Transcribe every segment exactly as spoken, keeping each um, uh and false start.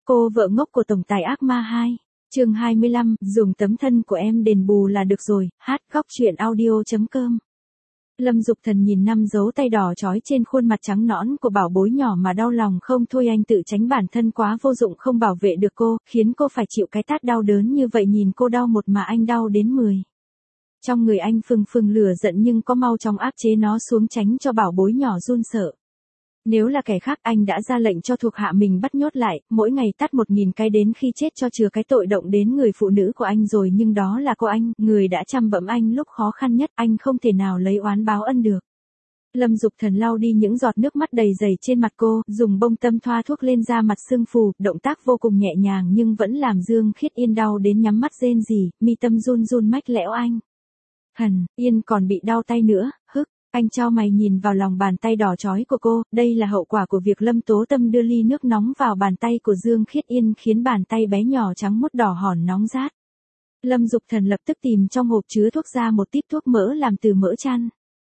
Cô vợ ngốc của tổng tài ác ma hai. Chương hai mươi lăm, dùng tấm thân của em đền bù là được rồi. Hát góc truyện audio chấm com. Lâm Dục Thần nhìn năm dấu tay đỏ chói trên khuôn mặt trắng nõn của bảo bối nhỏ mà đau lòng không thôi. Anh tự tránh bản thân quá vô dụng không bảo vệ được cô, khiến cô phải chịu cái tát đau đớn như vậy. Nhìn cô đau một mà anh đau đến mười. Trong người anh phừng phừng lửa giận nhưng có mau chóng áp chế nó xuống tránh cho bảo bối nhỏ run sợ. Nếu là kẻ khác anh đã ra lệnh cho thuộc hạ mình bắt nhốt lại, mỗi ngày tát một nghìn cái đến khi chết cho chừa cái tội động đến người phụ nữ của anh rồi. Nhưng đó là cô anh, người đã chăm bẵm anh lúc khó khăn nhất, anh không thể nào lấy oán báo ân được. Lâm Dục Thần lau đi những giọt nước mắt đầy dày trên mặt cô, dùng bông tâm thoa thuốc lên da mặt sưng phù, động tác vô cùng nhẹ nhàng nhưng vẫn làm Dương Khiết Yên đau đến nhắm mắt rên rỉ, mi tâm run run mách lẻo anh. Hần, Yên còn bị đau tay nữa, hức. Anh chau mày nhìn vào lòng bàn tay đỏ chói của cô, đây là hậu quả của việc Lâm Tố Tâm đưa ly nước nóng vào bàn tay của Dương Khiết Yên khiến bàn tay bé nhỏ trắng muốt đỏ hòn nóng rát. Lâm Dục Thần lập tức tìm trong hộp chứa thuốc ra một típ thuốc mỡ làm từ mỡ chăn.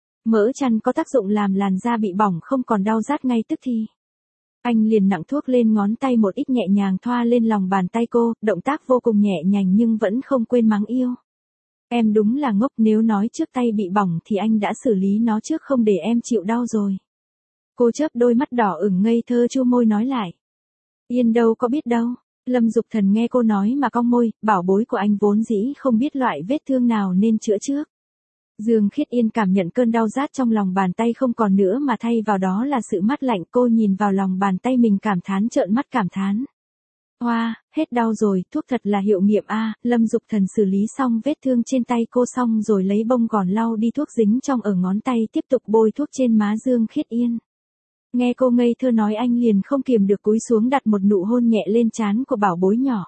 Mỡ chăn có tác dụng làm làn da bị bỏng không còn đau rát ngay tức thì. Anh liền nặng thuốc lên ngón tay một ít nhẹ nhàng thoa lên lòng bàn tay cô, động tác vô cùng nhẹ nhàng nhưng vẫn không quên mắng yêu. Em đúng là ngốc, nếu nói trước tay bị bỏng thì anh đã xử lý nó trước không để em chịu đau rồi. Cô chớp đôi mắt đỏ ửng ngây thơ chu môi nói lại. Yên đâu có biết đâu. Lâm Dục Thần nghe cô nói mà cong môi, bảo bối của anh vốn dĩ không biết loại vết thương nào nên chữa trước. Dương Khiết Yên cảm nhận cơn đau rát trong lòng bàn tay không còn nữa mà thay vào đó là sự mát lạnh. Cô nhìn vào lòng bàn tay mình cảm thán trợn mắt cảm thán. Hoa, hết đau rồi, thuốc thật là hiệu nghiệm a. Lâm Dục Thần xử lý xong vết thương trên tay cô xong rồi lấy bông gòn lau đi thuốc dính trong ở ngón tay tiếp tục bôi thuốc trên má Dương Khiết Yên. Nghe cô ngây thơ nói anh liền không kiềm được cúi xuống đặt một nụ hôn nhẹ lên trán của bảo bối nhỏ.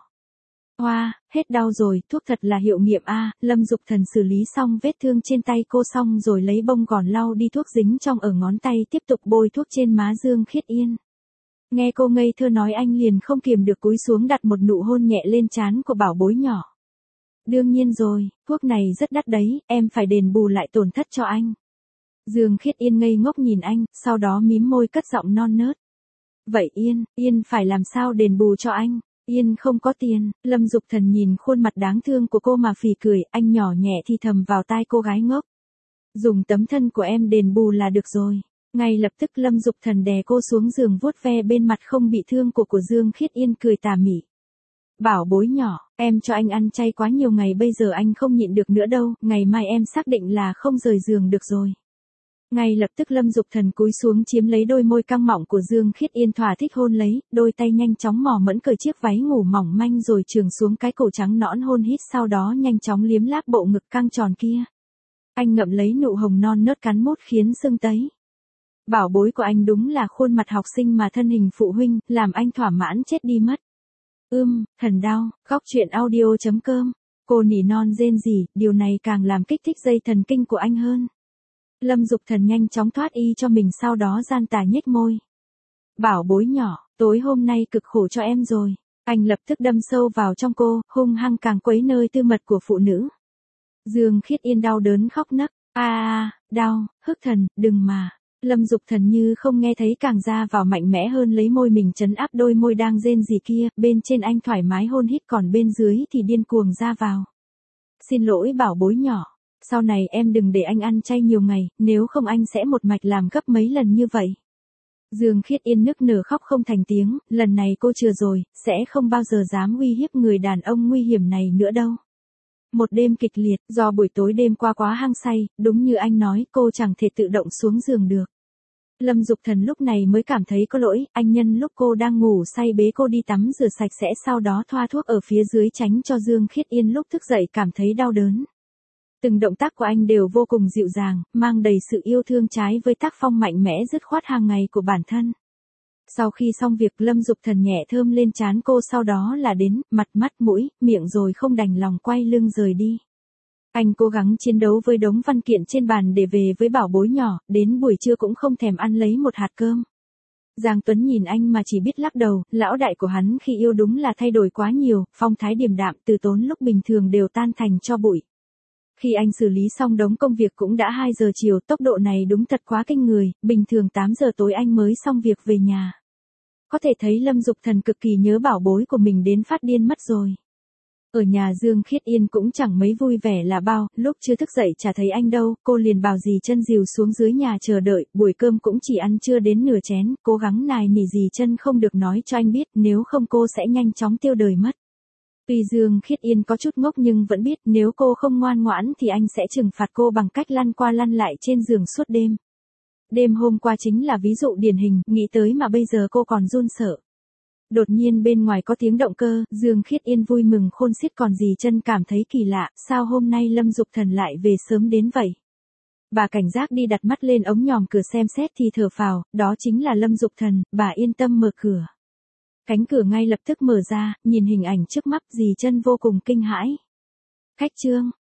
Hoa, hết đau rồi, thuốc thật là hiệu nghiệm a. Lâm Dục Thần xử lý xong vết thương trên tay cô xong rồi lấy bông gòn lau đi thuốc dính trong ở ngón tay tiếp tục bôi thuốc trên má Dương Khiết Yên. Nghe cô ngây thơ nói anh liền không kiềm được cúi xuống đặt một nụ hôn nhẹ lên trán của bảo bối nhỏ. Đương nhiên rồi, thuốc này rất đắt đấy, em phải đền bù lại tổn thất cho anh. Dương Khiết Yên ngây ngốc nhìn anh, sau đó mím môi cất giọng non nớt. Vậy Yên, Yên phải làm sao đền bù cho anh? Yên không có tiền. Lâm Dục Thần nhìn khuôn mặt đáng thương của cô mà phì cười, anh nhỏ nhẹ thì thầm vào tai cô gái ngốc. Dùng tấm thân của em đền bù là được rồi. Ngay lập tức Lâm Dục Thần đè cô xuống giường vuốt ve bên mặt không bị thương của của Dương Khiết Yên cười tà mị. Bảo bối nhỏ, em cho anh ăn chay quá nhiều ngày bây giờ anh không nhịn được nữa đâu, ngày mai em xác định là không rời giường được rồi. Ngay lập tức Lâm Dục Thần cúi xuống chiếm lấy đôi môi căng mọng của Dương Khiết Yên thỏa thích hôn lấy, đôi tay nhanh chóng mò mẫm cởi chiếc váy ngủ mỏng manh rồi chườm xuống cái cổ trắng nõn hôn hít sau đó nhanh chóng liếm láp bộ ngực căng tròn kia. Anh ngậm lấy nụ hồng non nớt cắn mút khiến sưng tấy. Bảo bối của anh đúng là khuôn mặt học sinh mà thân hình phụ huynh, làm anh thỏa mãn chết đi mất. Ưm, thần đau, góc truyện audio chấm com. Cô nỉ non rên rỉ, điều này càng làm kích thích dây thần kinh của anh hơn. Lâm Dục Thần nhanh chóng thoát y cho mình sau đó gian tà nhếch môi. Bảo bối nhỏ, tối hôm nay cực khổ cho em rồi. Anh lập tức đâm sâu vào trong cô, hung hăng càng quấy nơi tư mật của phụ nữ. Dương Khiết Yên đau đớn khóc nấc. A a, đau, Hức Thần, đừng mà. Lâm Dục Thần như không nghe thấy càng ra vào mạnh mẽ hơn lấy môi mình trấn áp đôi môi đang rên rỉ kia, bên trên anh thoải mái hôn hít còn bên dưới thì điên cuồng ra vào. Xin lỗi bảo bối nhỏ, sau này em đừng để anh ăn chay nhiều ngày, nếu không anh sẽ một mạch làm gấp mấy lần như vậy. Dương Khiết Yên nức nở khóc không thành tiếng, lần này cô chừa rồi, sẽ không bao giờ dám uy hiếp người đàn ông nguy hiểm này nữa đâu. Một đêm kịch liệt, do buổi tối đêm qua quá hăng say, đúng như anh nói, cô chẳng thể tự động xuống giường được. Lâm Dục Thần lúc này mới cảm thấy có lỗi, anh nhân lúc cô đang ngủ say bế cô đi tắm rửa sạch sẽ sau đó thoa thuốc ở phía dưới tránh cho Dương Khiết Yên lúc thức dậy cảm thấy đau đớn. Từng động tác của anh đều vô cùng dịu dàng, mang đầy sự yêu thương trái với tác phong mạnh mẽ dứt khoát hàng ngày của bản thân. Sau khi xong việc Lâm Dục Thần nhẹ thơm lên trán cô sau đó là đến, mặt mắt mũi, miệng rồi không đành lòng quay lưng rời đi. Anh cố gắng chiến đấu với đống văn kiện trên bàn để về với bảo bối nhỏ, đến buổi trưa cũng không thèm ăn lấy một hạt cơm. Giang Tuấn nhìn anh mà chỉ biết lắc đầu, lão đại của hắn khi yêu đúng là thay đổi quá nhiều, phong thái điềm đạm từ tốn lúc bình thường đều tan thành tro bụi. Khi anh xử lý xong đống công việc cũng đã hai giờ chiều, tốc độ này đúng thật quá kinh người, bình thường tám giờ tối anh mới xong việc về nhà. có thể thấy Lâm Dục Thần cực kỳ nhớ bảo bối của mình đến phát điên mất rồi. Ở nhà Dương Khiết Yên cũng chẳng mấy vui vẻ là bao, lúc chưa thức dậy chả thấy anh đâu, cô liền bảo dì Chân dìu xuống dưới nhà chờ đợi, buổi cơm cũng chỉ ăn chưa đến nửa chén, cố gắng nài nỉ dì Chân không được nói cho anh biết, nếu không cô sẽ nhanh chóng tiêu đời mất. Tuy Dương Khiết Yên có chút ngốc nhưng vẫn biết nếu cô không ngoan ngoãn thì anh sẽ trừng phạt cô bằng cách lăn qua lăn lại trên giường suốt đêm. Đêm hôm qua chính là ví dụ điển hình, nghĩ tới mà bây giờ cô còn run sợ. Đột nhiên bên ngoài có tiếng động cơ, Dương Khiết Yên vui mừng khôn xiết còn dì Chân cảm thấy kỳ lạ, sao hôm nay Lâm Dục Thần lại về sớm đến vậy. Bà cảnh giác đi đặt mắt lên ống nhòm cửa xem xét thì thở phào, đó chính là Lâm Dục Thần, bà yên tâm mở cửa. Cánh cửa ngay lập tức mở ra, nhìn hình ảnh trước mắt dì Chân vô cùng kinh hãi. Khách trương,